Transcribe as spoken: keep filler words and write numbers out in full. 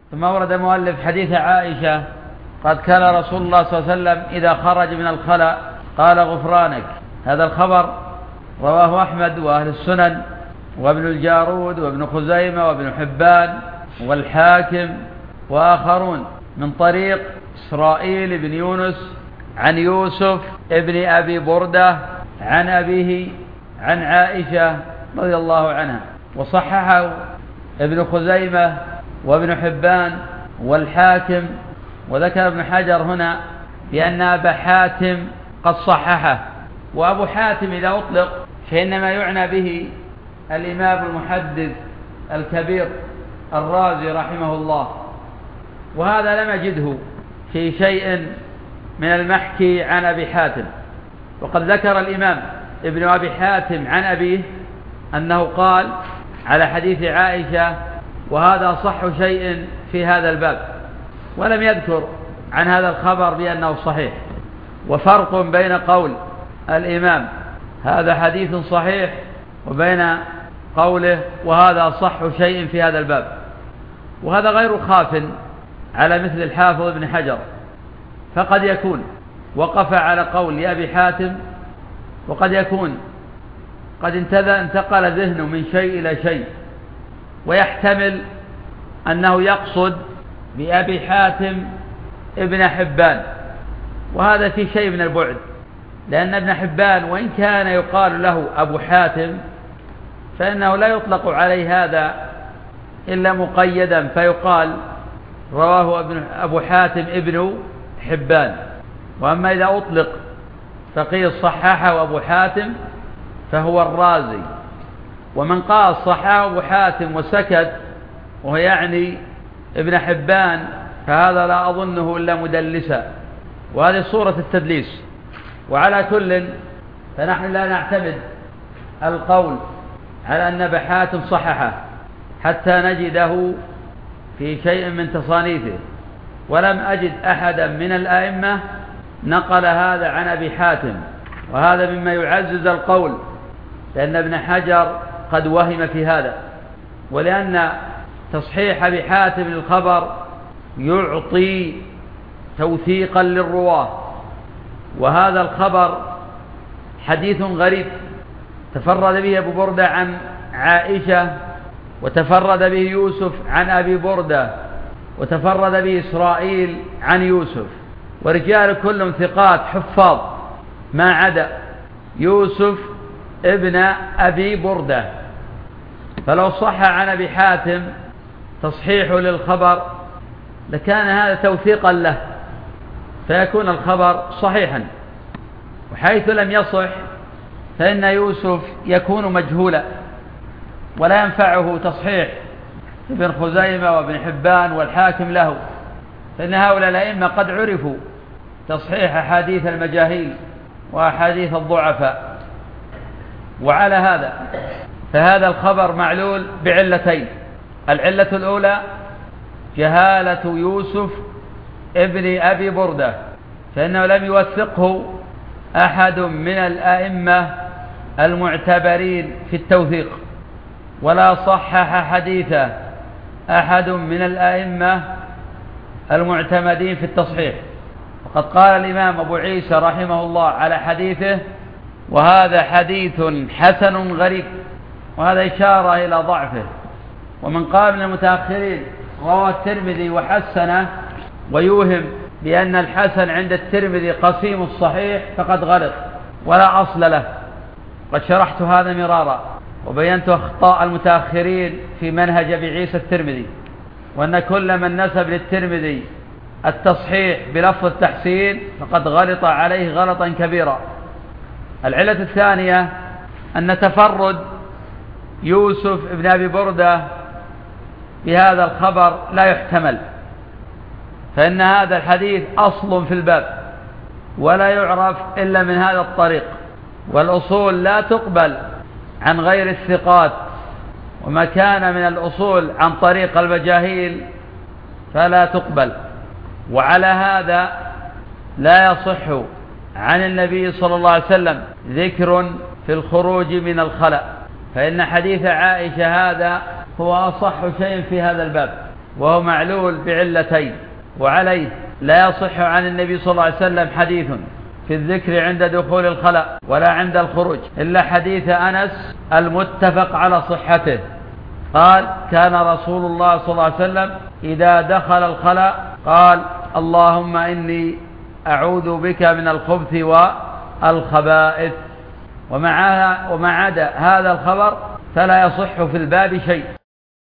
ثم ورد مؤلف حديث عائشة: قد كان رسول الله صلى الله عليه وسلم إذا خرج من الخلاء قال غفرانك. هذا الخبر رواه أحمد وأهل السنن وابن الجارود وابن خزيمة وابن حبان والحاكم وآخرون من طريق إسرائيل بن يونس عن يوسف ابن أبي بردة عن أبيه عن عائشة رضي الله عنها، وصححه ابن خزيمة وابن حبان والحاكم. وذكر ابن حجر هنا بأن أبا حاتم قد صححه. وأبو حاتم إذا أطلق فإنما يعنى به الإمام المحدث الكبير الرازي رحمه الله، وهذا لم أجده في شيء من المحكي عن أبي حاتم. وقد ذكر الإمام ابن أبي حاتم عن أبيه أنه قال على حديث عائشة: وهذا صح شيء في هذا الباب، ولم يذكر عن هذا الخبر بأنه صحيح. وفرق بين قول الإمام هذا حديث صحيح وبين قوله وهذا صح شيء في هذا الباب، وهذا غير خاف على مثل الحافظ ابن حجر، فقد يكون وقف على قول أبي حاتم، وقد يكون قد انتقل ذهنه من شيء إلى شيء، ويحتمل أنه يقصد بأبي حاتم ابن حبان، وهذا في شيء من البعد، لأن ابن حبان وإن كان يقال له أبو حاتم فإنه لا يطلق عليه هذا إلا مقيدا، فيقال رواه أبو حاتم ابن حبان. وأما إذا أطلق فقيل صححه أبو حاتم فهو الرازي. ومن قال صححه أبو حاتم وسكت وهو يعني ابن حبان فهذا لا أظنه إلا مدلسا، وهذه صورة التدليس. وعلى كل فنحن لا نعتمد القول على أن أبا حاتم صححه حتى نجده في شيء من تصانيفه، ولم أجد أحدا من الآئمة نقل هذا عن أبي حاتم، وهذا مما يعزز القول، لأن ابن حجر قد وهم في هذا، ولأن تصحيح أبي حاتم للخبر يعطي توثيقا للرواه. وهذا الخبر حديث غريب تفرد به أبو بردة عن عائشة، وتفرد به يوسف عن أبي بردة، وتفرد به إسرائيل عن يوسف، ورجال كلهم ثقات حفاظ ما عدا يوسف ابن أبي بردة. فلو صح عن أبي حاتم تصحيحه للخبر لكان هذا توثيقا له، فيكون الخبر صحيحا. وحيث لم يصح فإن يوسف يكون مجهولا، ولا ينفعه تصحيح ابن خزيمة وابن حبان والحاكم له، فإن هؤلاء الأئمة قد عرفوا تصحيح أحاديث المجاهيل وأحاديث الضعفاء. وعلى هذا فهذا الخبر معلول بعلتين: العلة الأولى جهالة يوسف ابن أبي بردة، فإنه لم يوثقه أحد من الأئمة المعتبرين في التوثيق، ولا صحح حديثه أحد من الأئمة المعتمدين في التصحيح. وقد قال الإمام أبو عيسى رحمه الله على حديثه: وهذا حديث حسن غريب، وهذا إشارة إلى ضعفه. ومن قال من المتأخرين رواه الترمذي وحسنه ويوهم بأن الحسن عند الترمذي قسيم الصحيح فقد غلط ولا أصل له. قد شرحت هذا مرارا وبينت أخطاء المتأخرين في منهج أبي عيسى الترمذي، وأن كل من نسب للترمذي التصحيح بلفظ التحسين فقد غلط عليه غلطا كبيرا. العلة الثانية أن تفرد يوسف ابن أبي بردة بهذا الخبر لا يحتمل، فإن هذا الحديث أصل في الباب ولا يعرف إلا من هذا الطريق، والأصول لا تقبل عن غير الثقات، وما كان من الأصول عن طريق المجاهيل فلا تقبل. وعلى هذا لا يصح عن النبي صلى الله عليه وسلم ذكر في الخروج من الخلاء، فإن حديث عائشة هذا هو أصح شيء في هذا الباب، وهو معلول بعلتين. وعليه لا يصح عن النبي صلى الله عليه وسلم حديث في الذكر عند دخول الخلاء ولا عند الخروج إلا حديث أنس المتفق على صحته. قال: كان رسول الله صلى الله عليه وسلم إذا دخل الخلاء قال: اللهم إني أعوذ بك من الخبث والخبائث. ومع ومع هذا الخبر فلا يصح في الباب شيء.